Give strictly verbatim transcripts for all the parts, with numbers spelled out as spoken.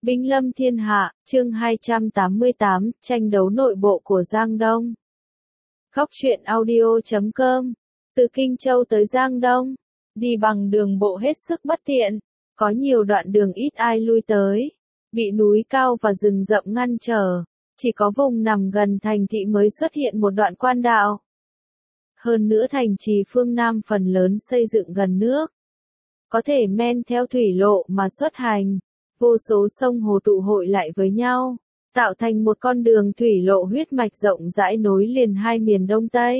Binh lâm thiên hạ, chương hai trăm tám mươi tám, tranh đấu nội bộ của Giang Đông. Khóc chuyện audio chấm com. Từ Kinh Châu tới Giang Đông, đi bằng đường bộ hết sức bất tiện, có nhiều đoạn đường ít ai lui tới, bị núi cao và rừng rậm ngăn trở, chỉ có vùng nằm gần thành thị mới xuất hiện một đoạn quan đạo. Hơn nữa thành trì phương Nam phần lớn xây dựng gần nước, có thể men theo thủy lộ mà xuất hành. Vô số sông hồ tụ hội lại với nhau, tạo thành một con đường thủy lộ huyết mạch rộng rãi nối liền hai miền Đông Tây.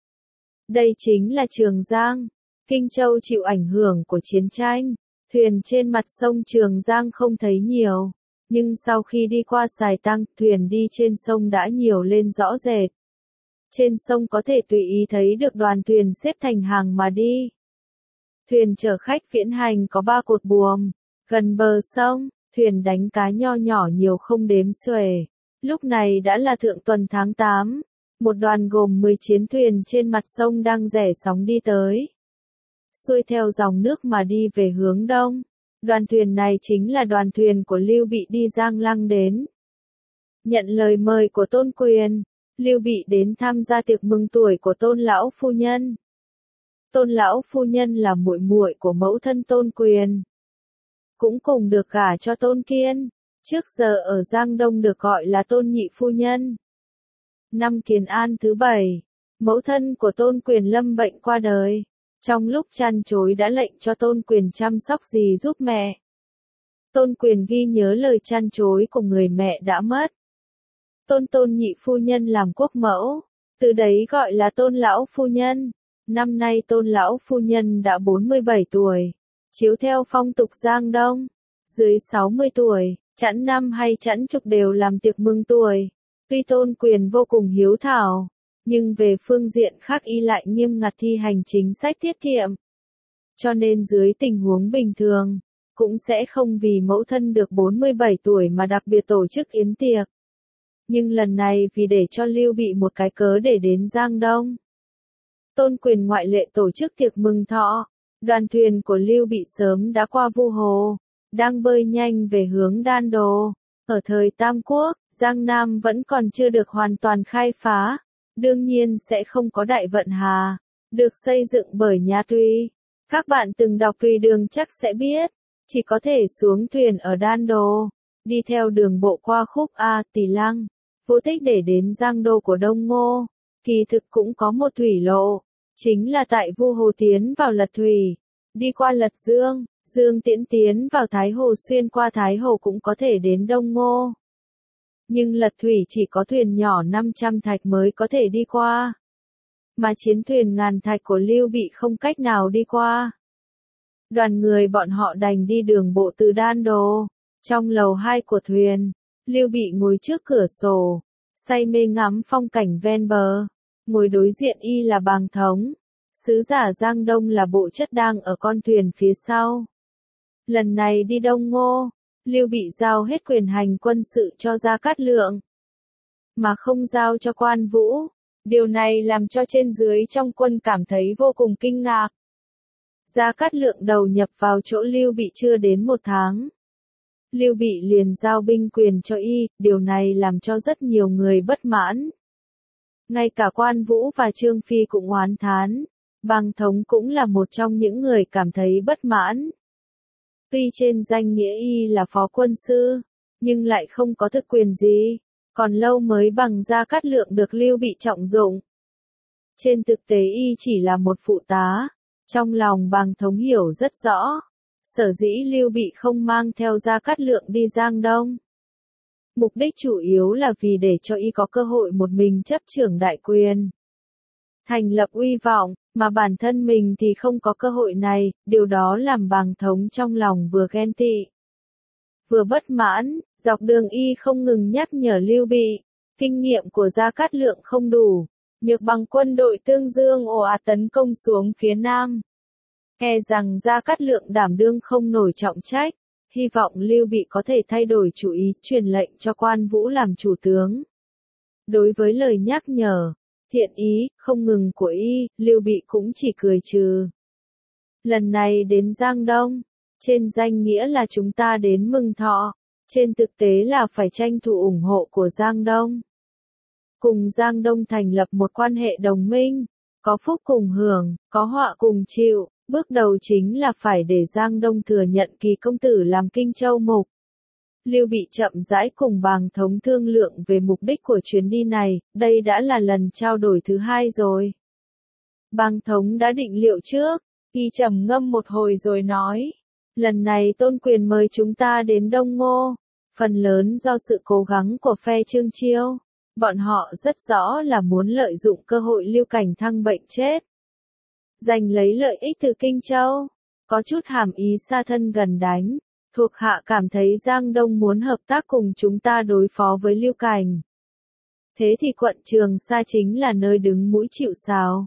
Đây chính là Trường Giang. Kinh Châu chịu ảnh hưởng của chiến tranh, thuyền trên mặt sông Trường Giang không thấy nhiều, nhưng sau khi đi qua Sài Tăng, thuyền đi trên sông đã nhiều lên rõ rệt. Trên sông có thể tùy ý thấy được đoàn thuyền xếp thành hàng mà đi. Thuyền chở khách viễn hành có ba cột buồm. Gần bờ sông, thuyền đánh cá nho nhỏ nhiều không đếm xuể. Lúc này đã là thượng tuần tháng tám, một đoàn gồm mười chiến thuyền trên mặt sông đang rẽ sóng đi tới. Xuôi theo dòng nước mà đi về hướng đông. Đoàn thuyền này chính là đoàn thuyền của Lưu Bị đi Giang Lăng đến. Nhận lời mời của Tôn Quyền, Lưu Bị đến tham gia tiệc mừng tuổi của Tôn lão phu nhân. Tôn lão phu nhân là muội muội của mẫu thân Tôn Quyền, cũng cùng được gả cho Tôn Kiên, trước giờ ở Giang Đông được gọi là Tôn nhị phu nhân. Năm Kiến An thứ bảy, mẫu thân của Tôn Quyền lâm bệnh qua đời, trong lúc trăn trối đã lệnh cho Tôn Quyền chăm sóc dì giúp mẹ. Tôn Quyền ghi nhớ lời trăn trối của người mẹ đã mất. Tôn Tôn nhị phu nhân làm quốc mẫu, từ đấy gọi là Tôn lão phu nhân. Năm nay Tôn lão phu nhân đã bốn mươi bảy tuổi. Chiếu theo phong tục Giang Đông, dưới sáu mươi tuổi, chẵn năm hay chẵn chục đều làm tiệc mừng tuổi. Tuy Tôn Quyền vô cùng hiếu thảo, nhưng về phương diện khác y lại nghiêm ngặt thi hành chính sách tiết kiệm. Cho nên dưới tình huống bình thường, cũng sẽ không vì mẫu thân được bốn mươi bảy tuổi mà đặc biệt tổ chức yến tiệc. Nhưng lần này vì để cho Lưu Bị một cái cớ để đến Giang Đông, Tôn Quyền ngoại lệ tổ chức tiệc mừng thọ. Đoàn thuyền của Lưu Bị sớm đã qua Vu Hồ, đang bơi nhanh về hướng Đan Đô. Ở thời Tam Quốc, Giang Nam vẫn còn chưa được hoàn toàn khai phá, đương nhiên sẽ không có Đại Vận Hà, được xây dựng bởi nhà Tùy. Các bạn từng đọc Tùy Đường chắc sẽ biết, chỉ có thể xuống thuyền ở Đan Đô, đi theo đường bộ qua khúc A Tỳ Lăng, vô tích để đến Giang Đô của Đông Ngô. Kỳ thực cũng có một thủy lộ, chính là tại Vu Hồ tiến vào Lật Thủy, đi qua Lật Dương, Dương Tiễn tiến vào Thái Hồ xuyên qua Thái Hồ cũng có thể đến Đông Ngô. Nhưng Lật Thủy chỉ có thuyền nhỏ năm trăm thạch mới có thể đi qua, mà chiến thuyền ngàn thạch của Lưu Bị không cách nào đi qua. Đoàn người bọn họ đành đi đường bộ từ Đan Đô. Trong lầu hai của thuyền, Lưu Bị ngồi trước cửa sổ, say mê ngắm phong cảnh ven bờ. Ngồi đối diện y là Bàng Thống, sứ giả Giang Đông là Bộ Chất đang ở con thuyền phía sau. Lần này đi Đông Ngô, Lưu Bị giao hết quyền hành quân sự cho Gia Cát Lượng, mà không giao cho Quan Vũ. Điều này làm cho trên dưới trong quân cảm thấy vô cùng kinh ngạc. Gia Cát Lượng đầu nhập vào chỗ Lưu Bị chưa đến một tháng, Lưu Bị liền giao binh quyền cho y, điều này làm cho rất nhiều người bất mãn. Ngay cả Quan Vũ và Trương Phi cũng oán thán, Bàng Thống cũng là một trong những người cảm thấy bất mãn. Tuy trên danh nghĩa y là phó quân sư, nhưng lại không có thực quyền gì, còn lâu mới bằng Gia Cát Lượng được Lưu Bị trọng dụng. Trên thực tế y chỉ là một phụ tá, trong lòng Bàng Thống hiểu rất rõ, sở dĩ Lưu Bị không mang theo Gia Cát Lượng đi Giang Đông. Mục đích chủ yếu là vì để cho y có cơ hội một mình chấp chưởng đại quyền, thành lập uy vọng, mà bản thân mình thì không có cơ hội này, điều đó làm Bàng Thống trong lòng vừa ghen tị, vừa bất mãn. Dọc đường y không ngừng nhắc nhở Lưu Bị, kinh nghiệm của Gia Cát Lượng không đủ, nhược bằng quân đội Tương Dương ồ ạt tấn công xuống phía Nam. E rằng Gia Cát Lượng đảm đương không nổi trọng trách. Hy vọng Lưu Bị có thể thay đổi chủ ý, truyền lệnh cho Quan Vũ làm chủ tướng. Đối với lời nhắc nhở, thiện ý, không ngừng của y, Lưu Bị cũng chỉ cười trừ. Lần này đến Giang Đông, trên danh nghĩa là chúng ta đến mừng thọ, trên thực tế là phải tranh thủ ủng hộ của Giang Đông. Cùng Giang Đông thành lập một quan hệ đồng minh, có phúc cùng hưởng, có họa cùng chịu, bước đầu chính là phải để Giang Đông thừa nhận Kỳ công tử làm Kinh Châu mục. Lưu Bị chậm rãi cùng Bàng Thống thương lượng về mục đích của chuyến đi này, đây đã là lần trao đổi thứ hai rồi. Bàng Thống đã định liệu trước, y trầm ngâm một hồi rồi nói, lần này Tôn Quyền mời chúng ta đến Đông Ngô, phần lớn do sự cố gắng của phe Trương Chiêu, bọn họ rất rõ là muốn lợi dụng cơ hội Lưu Cảnh Thăng bệnh chết, giành lấy lợi ích từ Kinh Châu, có chút hàm ý xa thân gần đánh. Thuộc hạ cảm thấy Giang Đông muốn hợp tác cùng chúng ta đối phó với Lưu Cảnh. Thế thì quận Trường Sa chính là nơi đứng mũi chịu sào.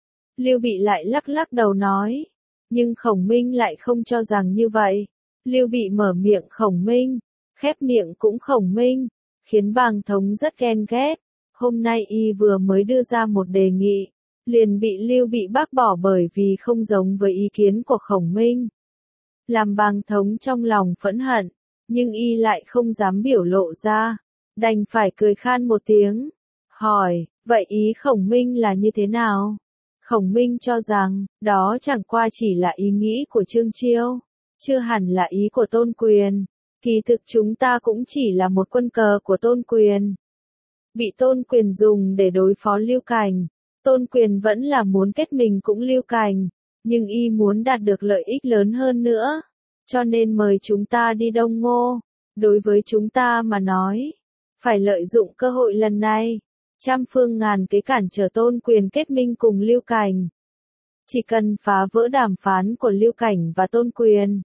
Lưu Bị lại lắc lắc đầu nói, nhưng Khổng Minh lại không cho rằng như vậy. Lưu Bị mở miệng Khổng Minh, khép miệng cũng Khổng Minh, khiến Bàng Thống rất ghen ghét. Hôm nay y vừa mới đưa ra một đề nghị, liền bị Lưu Bị bác bỏ bởi vì không giống với ý kiến của Khổng Minh. Làm Bàng Thống trong lòng phẫn hận, nhưng y lại không dám biểu lộ ra, đành phải cười khan một tiếng, hỏi, vậy ý Khổng Minh là như thế nào? Khổng Minh cho rằng, đó chẳng qua chỉ là ý nghĩ của Trương Chiêu, chưa hẳn là ý của Tôn Quyền, kỳ thực chúng ta cũng chỉ là một quân cờ của Tôn Quyền. Bị Tôn Quyền dùng để đối phó Lưu Cảnh, Tôn Quyền vẫn là muốn kết mình cũng Lưu Cảnh. Nhưng y muốn đạt được lợi ích lớn hơn nữa, cho nên mời chúng ta đi Đông Ngô. Đối với chúng ta mà nói, phải lợi dụng cơ hội lần này, trăm phương ngàn kế cản trở Tôn Quyền kết minh cùng Lưu Cảnh. Chỉ cần phá vỡ đàm phán của Lưu Cảnh và Tôn Quyền.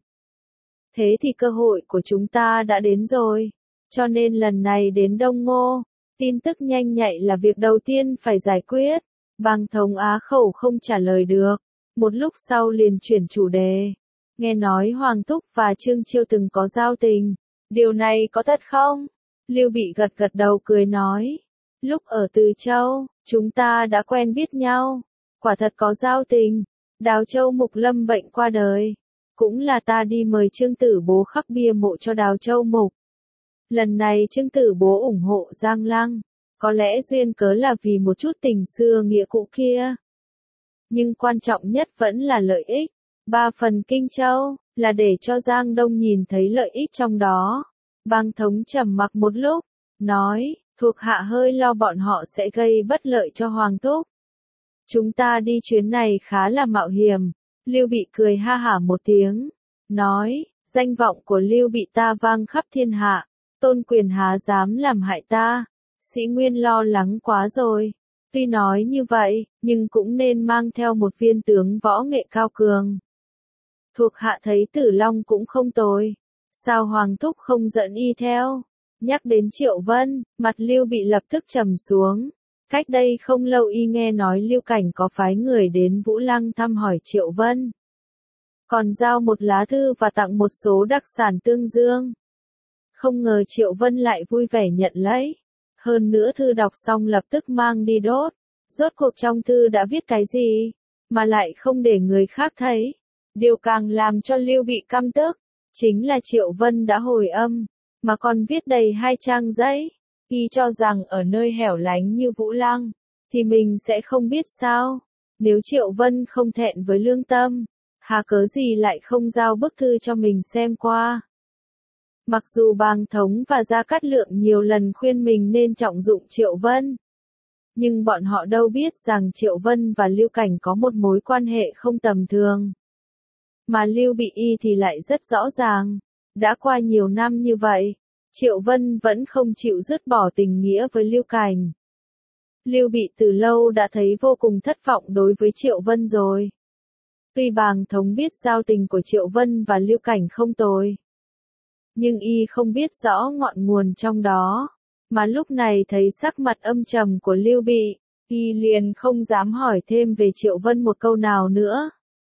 Thế thì cơ hội của chúng ta đã đến rồi, cho nên lần này đến Đông Ngô, tin tức nhanh nhạy là việc đầu tiên phải giải quyết. Bàng Thống á khẩu không trả lời được. Một lúc sau liền chuyển chủ đề. Nghe nói Hoàng Thúc và Trương Chiêu từng có giao tình. Điều này có thật không? Lưu Bị gật gật đầu cười nói. Lúc ở Từ Châu, chúng ta đã quen biết nhau. Quả thật có giao tình. Đào Châu Mục lâm bệnh qua đời. Cũng là ta đi mời Trương Tử Bố khắc bia mộ cho Đào Châu Mục. Lần này Trương Tử Bố ủng hộ Giang Lăng. Có lẽ duyên cớ là vì một chút tình xưa nghĩa cũ kia. Nhưng quan trọng nhất vẫn là lợi ích. Ba phần Kinh Châu, là để cho Giang Đông nhìn thấy lợi ích trong đó. Bàng Thống trầm mặc một lúc, nói, thuộc hạ hơi lo bọn họ sẽ gây bất lợi cho Hoàng Thúc. Chúng ta đi chuyến này khá là mạo hiểm. Lưu Bị cười ha hả một tiếng, nói, danh vọng của Lưu Bị ta vang khắp thiên hạ, Tôn Quyền há dám làm hại ta. Sĩ Nguyên lo lắng quá rồi. Tuy nói như vậy, nhưng cũng nên mang theo một viên tướng võ nghệ cao cường. Thuộc hạ thấy Tử Long cũng không tồi. Sao Hoàng Thúc không dẫn y theo? Nhắc đến Triệu Vân, mặt Lưu Bị lập tức trầm xuống. Cách đây không lâu y nghe nói Lưu Cảnh có phái người đến Vũ Lăng thăm hỏi Triệu Vân. Còn giao một lá thư và tặng một số đặc sản tương dương. Không ngờ Triệu Vân lại vui vẻ nhận lấy. Hơn nữa thư đọc xong lập tức mang đi đốt. Rốt cuộc trong thư đã viết cái gì, mà lại không để người khác thấy. Điều càng làm cho Lưu Bị căm tức, chính là Triệu Vân đã hồi âm, mà còn viết đầy hai trang giấy. Y cho rằng ở nơi hẻo lánh như Vũ Lăng, thì mình sẽ không biết sao. Nếu Triệu Vân không thẹn với lương tâm, hà cớ gì lại không giao bức thư cho mình xem qua. Mặc dù Bàng Thống và Gia Cát Lượng nhiều lần khuyên mình nên trọng dụng Triệu Vân, nhưng bọn họ đâu biết rằng Triệu Vân và Lưu Cảnh có một mối quan hệ không tầm thường. Mà Lưu Bị y thì lại rất rõ ràng, đã qua nhiều năm như vậy, Triệu Vân vẫn không chịu dứt bỏ tình nghĩa với Lưu Cảnh. Lưu Bị từ lâu đã thấy vô cùng thất vọng đối với Triệu Vân rồi. Tuy Bàng Thống biết giao tình của Triệu Vân và Lưu Cảnh không tồi, nhưng y không biết rõ ngọn nguồn trong đó, mà lúc này thấy sắc mặt âm trầm của Lưu Bị, y liền không dám hỏi thêm về Triệu Vân một câu nào nữa.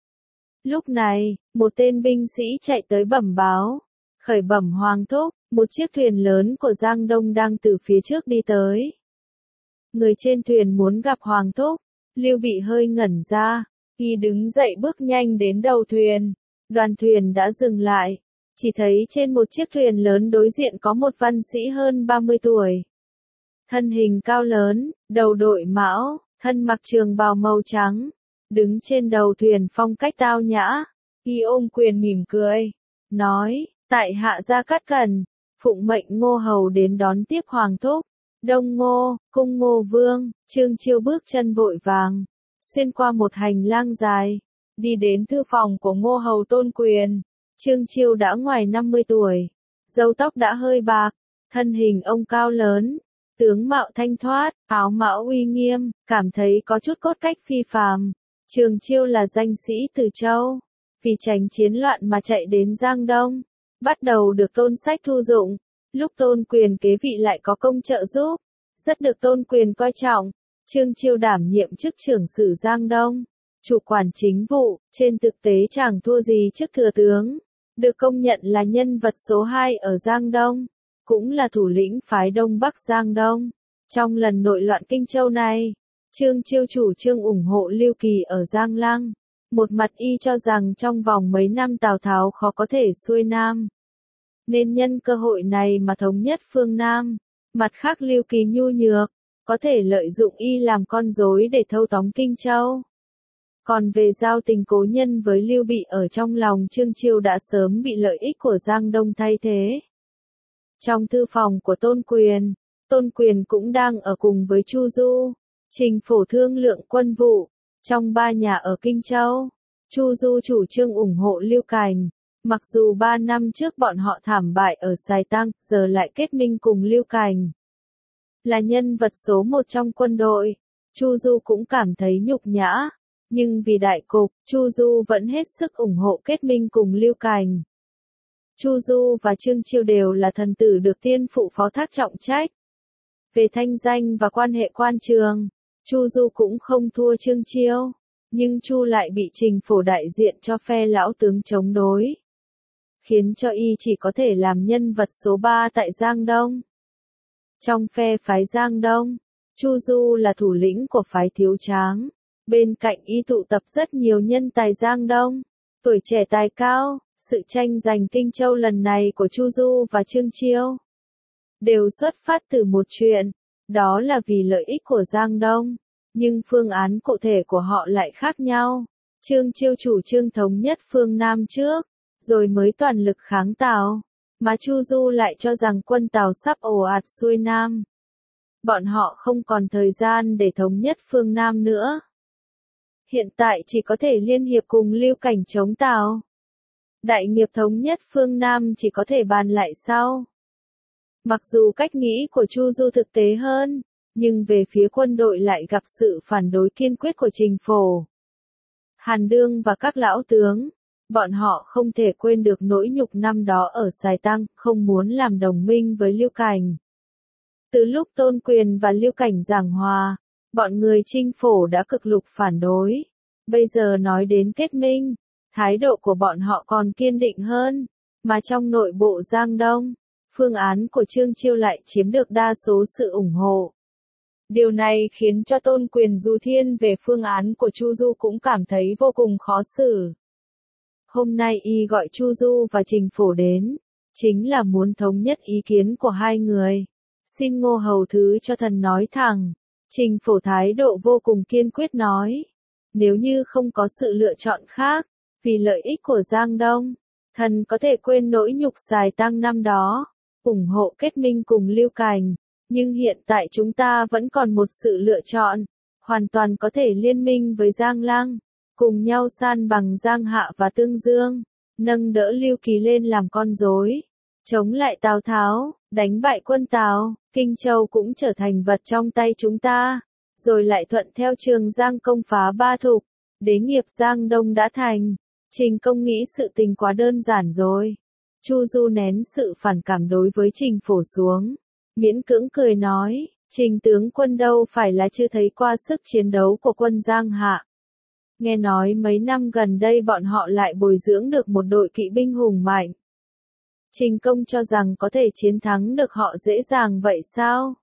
Lúc này, một tên binh sĩ chạy tới bẩm báo, khởi bẩm Hoàng Thúc, một chiếc thuyền lớn của Giang Đông đang từ phía trước đi tới. Người trên thuyền muốn gặp Hoàng Thúc. Lưu Bị hơi ngẩn ra, y đứng dậy bước nhanh đến đầu thuyền. Đoàn thuyền đã dừng lại, Chỉ thấy trên một chiếc thuyền lớn đối diện có một văn sĩ hơn ba mươi tuổi. Thân hình cao lớn, đầu đội mão, thân mặc trường bào màu trắng, đứng trên đầu thuyền phong cách tao nhã. Y ôm quyền mỉm cười, nói, tại hạ Gia Cát Cẩn, phụng mệnh Ngô hầu đến đón tiếp hoàng thúc. Đông Ngô, cung Ngô Vương. Trương Chiêu bước chân vội vàng, xuyên qua một hành lang dài, đi đến thư phòng của Ngô hầu Tôn Quyền. Trương Chiêu đã ngoài năm mươi tuổi, râu tóc đã hơi bạc, thân hình ông cao lớn, tướng mạo thanh thoát, áo mão uy nghiêm, cảm thấy có chút cốt cách phi phàm. Trương Chiêu là danh sĩ từ Châu, vì tránh chiến loạn mà chạy đến Giang Đông, bắt đầu được Tôn Sách thu dụng. Lúc Tôn Quyền kế vị lại có công trợ giúp, rất được Tôn Quyền coi trọng. Trương Chiêu đảm nhiệm chức trưởng sử Giang Đông, chủ quản chính vụ, trên thực tế chẳng thua gì chức thừa tướng, được công nhận là nhân vật số hai ở Giang Đông, cũng là thủ lĩnh phái Đông Bắc Giang Đông. Trong lần nội loạn Kinh Châu này, Trương Chiêu chủ trương ủng hộ Lưu Kỳ ở Giang Lăng. Một mặt y cho rằng trong vòng mấy năm Tào Tháo khó có thể xuôi Nam, nên nhân cơ hội này mà thống nhất phương Nam. Mặt khác Lưu Kỳ nhu nhược, có thể lợi dụng y làm con rối để thâu tóm Kinh Châu. Còn về giao tình cố nhân với Lưu Bị ở trong lòng Trương Chiêu đã sớm bị lợi ích của Giang Đông thay thế. Trong thư phòng của Tôn Quyền, Tôn Quyền cũng đang ở cùng với Chu Du, Trình Phổ thương lượng quân vụ. Trong ba nhà ở Kinh Châu, Chu Du chủ trương ủng hộ Lưu Cảnh. Mặc dù ba năm trước bọn họ thảm bại ở Sài Tăng, giờ lại kết minh cùng Lưu Cảnh. Là nhân vật số một trong quân đội, Chu Du cũng cảm thấy nhục nhã. Nhưng vì đại cục, Chu Du vẫn hết sức ủng hộ kết minh cùng Lưu Cảnh. Chu Du và Trương Chiêu đều là thần tử được tiên phụ phó thác trọng trách. Về thanh danh và quan hệ quan trường, Chu Du cũng không thua Trương Chiêu, nhưng Chu lại bị Trình Phổ đại diện cho phe lão tướng chống đối, khiến cho y chỉ có thể làm nhân vật số ba tại Giang Đông. Trong phe phái Giang Đông, Chu Du là thủ lĩnh của phái Thiếu Tráng, bên cạnh y tụ tập rất nhiều nhân tài Giang Đông, tuổi trẻ tài cao. Sự tranh giành Kinh Châu lần này của Chu Du và Trương Chiêu đều xuất phát từ một chuyện, đó là vì lợi ích của Giang Đông, nhưng phương án cụ thể của họ lại khác nhau. Trương Chiêu chủ trương thống nhất phương Nam trước, rồi mới toàn lực kháng Tào, mà Chu Du lại cho rằng quân Tào sắp ồ ạt xuôi Nam. Bọn họ không còn thời gian để thống nhất phương Nam nữa. Hiện tại chỉ có thể liên hiệp cùng Lưu Cảnh chống Tào. Đại nghiệp thống nhất phương Nam chỉ có thể bàn lại sau. Mặc dù cách nghĩ của Chu Du thực tế hơn, nhưng về phía quân đội lại gặp sự phản đối kiên quyết của Trình Phổ, Hàn Đương và các lão tướng. Bọn họ không thể quên được nỗi nhục năm đó ở Sài Tăng, không muốn làm đồng minh với Lưu Cảnh. Từ lúc Tôn Quyền và Lưu Cảnh giảng hòa, bọn người Trình Phổ đã cực lực phản đối. Bây giờ nói đến kết minh, thái độ của bọn họ còn kiên định hơn, mà trong nội bộ Giang Đông, phương án của Trương Chiêu lại chiếm được đa số sự ủng hộ. Điều này khiến cho Tôn Quyền dù thiên về phương án của Chu Du cũng cảm thấy vô cùng khó xử. Hôm nay y gọi Chu Du và Trình Phổ đến, chính là muốn thống nhất ý kiến của hai người. Xin Ngô hầu thứ cho thần nói thẳng. Trình Phổ thái độ vô cùng kiên quyết nói, nếu như không có sự lựa chọn khác, vì lợi ích của Giang Đông, thần có thể quên nỗi nhục Sài Tăng năm đó, ủng hộ kết minh cùng Lưu Cảnh, nhưng hiện tại chúng ta vẫn còn một sự lựa chọn, hoàn toàn có thể liên minh với Giang Lăng, cùng nhau san bằng Giang Hạ và Tương Dương, nâng đỡ Lưu Kỳ lên làm con rối, chống lại Tào Tháo, đánh bại quân Tào, Kinh Châu cũng trở thành vật trong tay chúng ta, rồi lại thuận theo Trường Giang công phá Ba Thục, đế nghiệp Giang Đông đã thành. Trình Công nghĩ sự tình quá đơn giản rồi. Chu Du nén sự phản cảm đối với Trình Phổ xuống, miễn cưỡng cười nói, Trình tướng quân đâu phải là chưa thấy qua sức chiến đấu của quân Giang Hạ. Nghe nói mấy năm gần đây bọn họ lại bồi dưỡng được một đội kỵ binh hùng mạnh. Trình Công cho rằng có thể chiến thắng được họ dễ dàng vậy sao?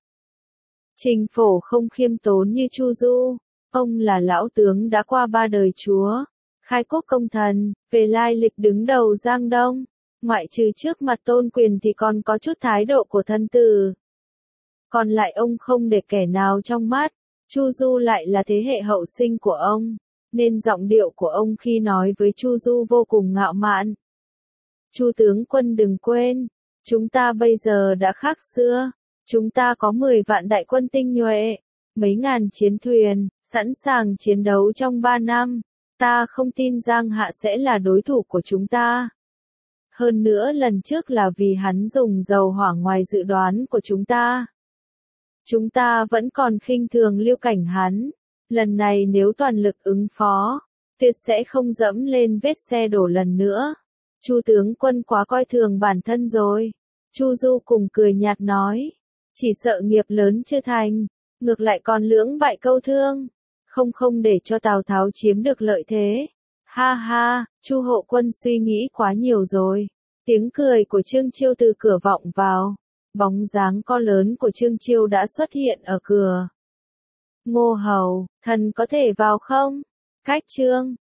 Trình Phổ không khiêm tốn như Chu Du, ông là lão tướng đã qua ba đời chúa, khai quốc công thần, về lai lịch đứng đầu Giang Đông, Ngoại trừ trước mặt Tôn Quyền thì còn có chút thái độ của thân tử. Còn lại ông không để kẻ nào trong mắt. Chu Du lại là thế hệ hậu sinh của ông, nên giọng điệu của ông khi nói với Chu Du vô cùng ngạo mạn. Chu tướng quân đừng quên, chúng ta bây giờ đã khác xưa, chúng ta có mười vạn đại quân tinh nhuệ, mấy ngàn chiến thuyền, sẵn sàng chiến đấu trong ba năm, ta không tin Giang Hạ sẽ là đối thủ của chúng ta. Hơn nữa lần trước là vì hắn dùng dầu hỏa ngoài dự đoán của chúng ta. Chúng ta vẫn còn khinh thường Lưu Cảnh hắn, lần này nếu toàn lực ứng phó, tuyệt sẽ không dẫm lên vết xe đổ lần nữa. Chu tướng quân quá coi thường bản thân rồi. Chu Du cùng cười nhạt nói, chỉ sợ nghiệp lớn chưa thành, ngược lại còn lưỡng bại câu thương, không không để cho Tào Tháo chiếm được lợi thế. Ha ha, Chu hộ quân suy nghĩ quá nhiều rồi. Tiếng cười của Trương Chiêu từ cửa vọng vào. Bóng dáng to lớn của Trương Chiêu đã xuất hiện ở cửa. Ngô hầu, thần có thể vào không? Cách Trương,